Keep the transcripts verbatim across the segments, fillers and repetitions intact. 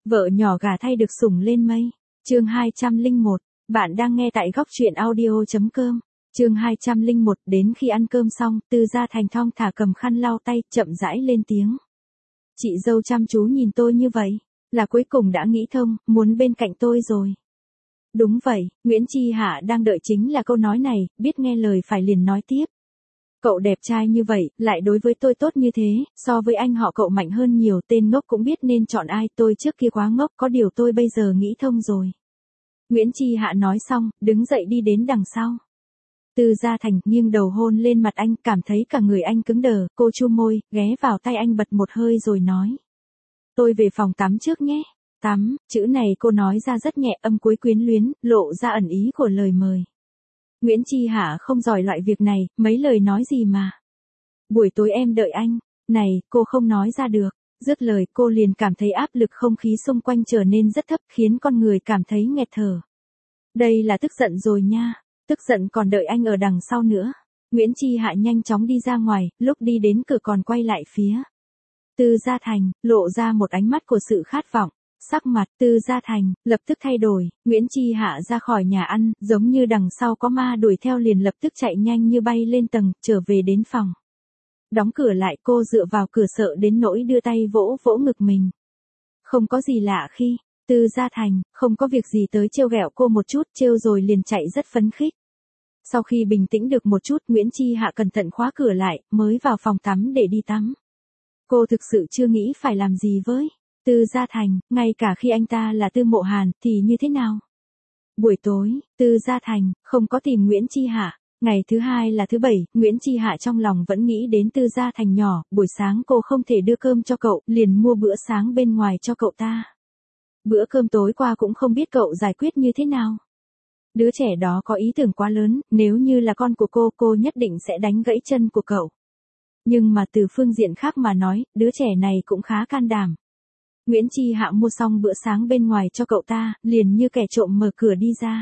Vợ nhỏ gả thay được sủng lên mây. Chương hai trăm lẻ một. Bạn đang nghe tại góc truyện audio chấm com. Chương hai trăm lẻ một. Đến khi ăn cơm xong, Tư Gia Thành thong thả cầm khăn lau tay, chậm rãi lên tiếng. Chị dâu chăm chú nhìn tôi như vậy, là cuối cùng đã nghĩ thông, muốn bên cạnh tôi rồi. Đúng vậy, Nguyễn Chi Hạ đang đợi chính là câu nói này, biết nghe lời phải liền nói tiếp. Cậu đẹp trai như vậy, lại đối với tôi tốt như thế, so với anh họ cậu mạnh hơn nhiều, tên ngốc cũng biết nên chọn ai, tôi trước kia quá ngốc, có điều tôi bây giờ nghĩ thông rồi. Nguyễn Chi Hạ nói xong, đứng dậy đi đến đằng sau. Tư Gia Thành nghiêng đầu hôn lên mặt anh, cảm thấy cả người anh cứng đờ, cô chu môi, ghé vào tay anh bật một hơi rồi nói. Tôi về phòng tắm trước nhé. Tắm, chữ này cô nói ra rất nhẹ, âm cuối quyến luyến, lộ ra ẩn ý của lời mời. Nguyễn Chi Hạ không giỏi loại việc này, mấy lời nói gì mà. Buổi tối em đợi anh. Này, cô không nói ra được. Dứt lời cô liền cảm thấy áp lực không khí xung quanh trở nên rất thấp, khiến con người cảm thấy nghẹt thở. Đây là tức giận rồi nha. Tức giận còn đợi anh ở đằng sau nữa. Nguyễn Chi Hạ nhanh chóng đi ra ngoài, lúc đi đến cửa còn quay lại phía Tư Gia Thành, lộ ra một ánh mắt của sự khát vọng. Sắc mặt Tư Gia Thành lập tức thay đổi, Nguyễn Chi Hạ ra khỏi nhà ăn, giống như đằng sau có ma đuổi theo liền lập tức chạy nhanh như bay lên tầng, trở về đến phòng. Đóng cửa lại, cô dựa vào cửa sợ đến nỗi đưa tay vỗ vỗ ngực mình. Không có gì lạ khi Tư Gia Thành không có việc gì tới trêu ghẹo cô một chút, trêu rồi liền chạy rất phấn khích. Sau khi bình tĩnh được một chút, Nguyễn Chi Hạ cẩn thận khóa cửa lại, mới vào phòng tắm để đi tắm. Cô thực sự chưa nghĩ phải làm gì với Tư Gia Thành, ngay cả khi anh ta là Tư Mộ Hàn, thì như thế nào? Buổi tối, Tư Gia Thành không có tìm Nguyễn Chi Hạ. Ngày thứ hai là thứ bảy, Nguyễn Chi Hạ trong lòng vẫn nghĩ đến Tư Gia Thành nhỏ, buổi sáng cô không thể đưa cơm cho cậu, liền mua bữa sáng bên ngoài cho cậu ta. Bữa cơm tối qua cũng không biết cậu giải quyết như thế nào. Đứa trẻ đó có ý tưởng quá lớn, nếu như là con của cô, cô nhất định sẽ đánh gãy chân của cậu. Nhưng mà từ phương diện khác mà nói, đứa trẻ này cũng khá can đảm. Nguyễn Chi Hạ mua xong bữa sáng bên ngoài cho cậu ta, liền như kẻ trộm mở cửa đi ra.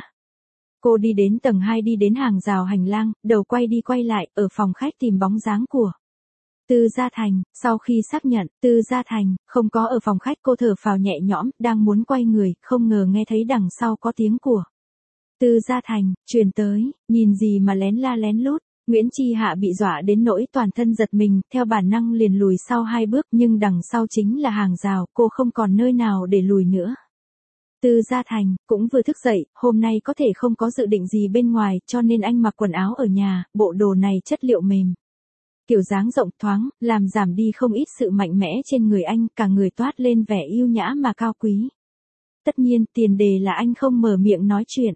Cô đi đến tầng hai, đi đến hàng rào hành lang, đầu quay đi quay lại, ở phòng khách tìm bóng dáng của Tư Gia Thành. Sau khi xác nhận Tư Gia Thành không có ở phòng khách, cô thở phào nhẹ nhõm, đang muốn quay người, không ngờ nghe thấy đằng sau có tiếng của Tư Gia Thành truyền tới, nhìn gì mà lén la lén lút. Nguyễn Chi Hạ bị dọa đến nỗi toàn thân giật mình, theo bản năng liền lùi sau hai bước, nhưng đằng sau chính là hàng rào, cô không còn nơi nào để lùi nữa. Tư Gia Thành cũng vừa thức dậy, hôm nay có thể không có dự định gì bên ngoài, cho nên anh mặc quần áo ở nhà, bộ đồ này chất liệu mềm. Kiểu dáng rộng thoáng, làm giảm đi không ít sự mạnh mẽ trên người anh, cả người toát lên vẻ yêu nhã mà cao quý. Tất nhiên, tiền đề là anh không mở miệng nói chuyện.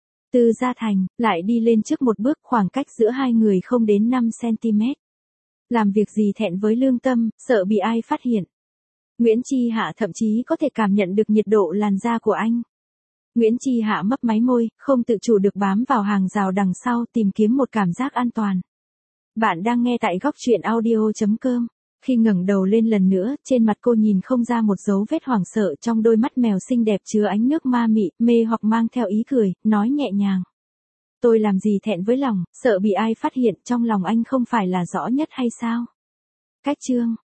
Tư Gia Thành lại đi lên trước một bước, khoảng cách giữa hai người không đến năm xăng-ti-mét. Làm việc gì thẹn với lương tâm, sợ bị ai phát hiện. Nguyễn Chi Hạ thậm chí có thể cảm nhận được nhiệt độ làn da của anh. Nguyễn Chi Hạ mấp máy môi, không tự chủ được bám vào hàng rào đằng sau, tìm kiếm một cảm giác an toàn. Bạn đang nghe tại góc truyện audio chấm com. Khi ngẩng đầu lên lần nữa, trên mặt cô nhìn không ra một dấu vết hoảng sợ, trong đôi mắt mèo xinh đẹp chứa ánh nước ma mị, mê hoặc mang theo ý cười, nói nhẹ nhàng. Tôi làm gì thẹn với lòng, sợ bị ai phát hiện, trong lòng anh không phải là rõ nhất hay sao? Cách chương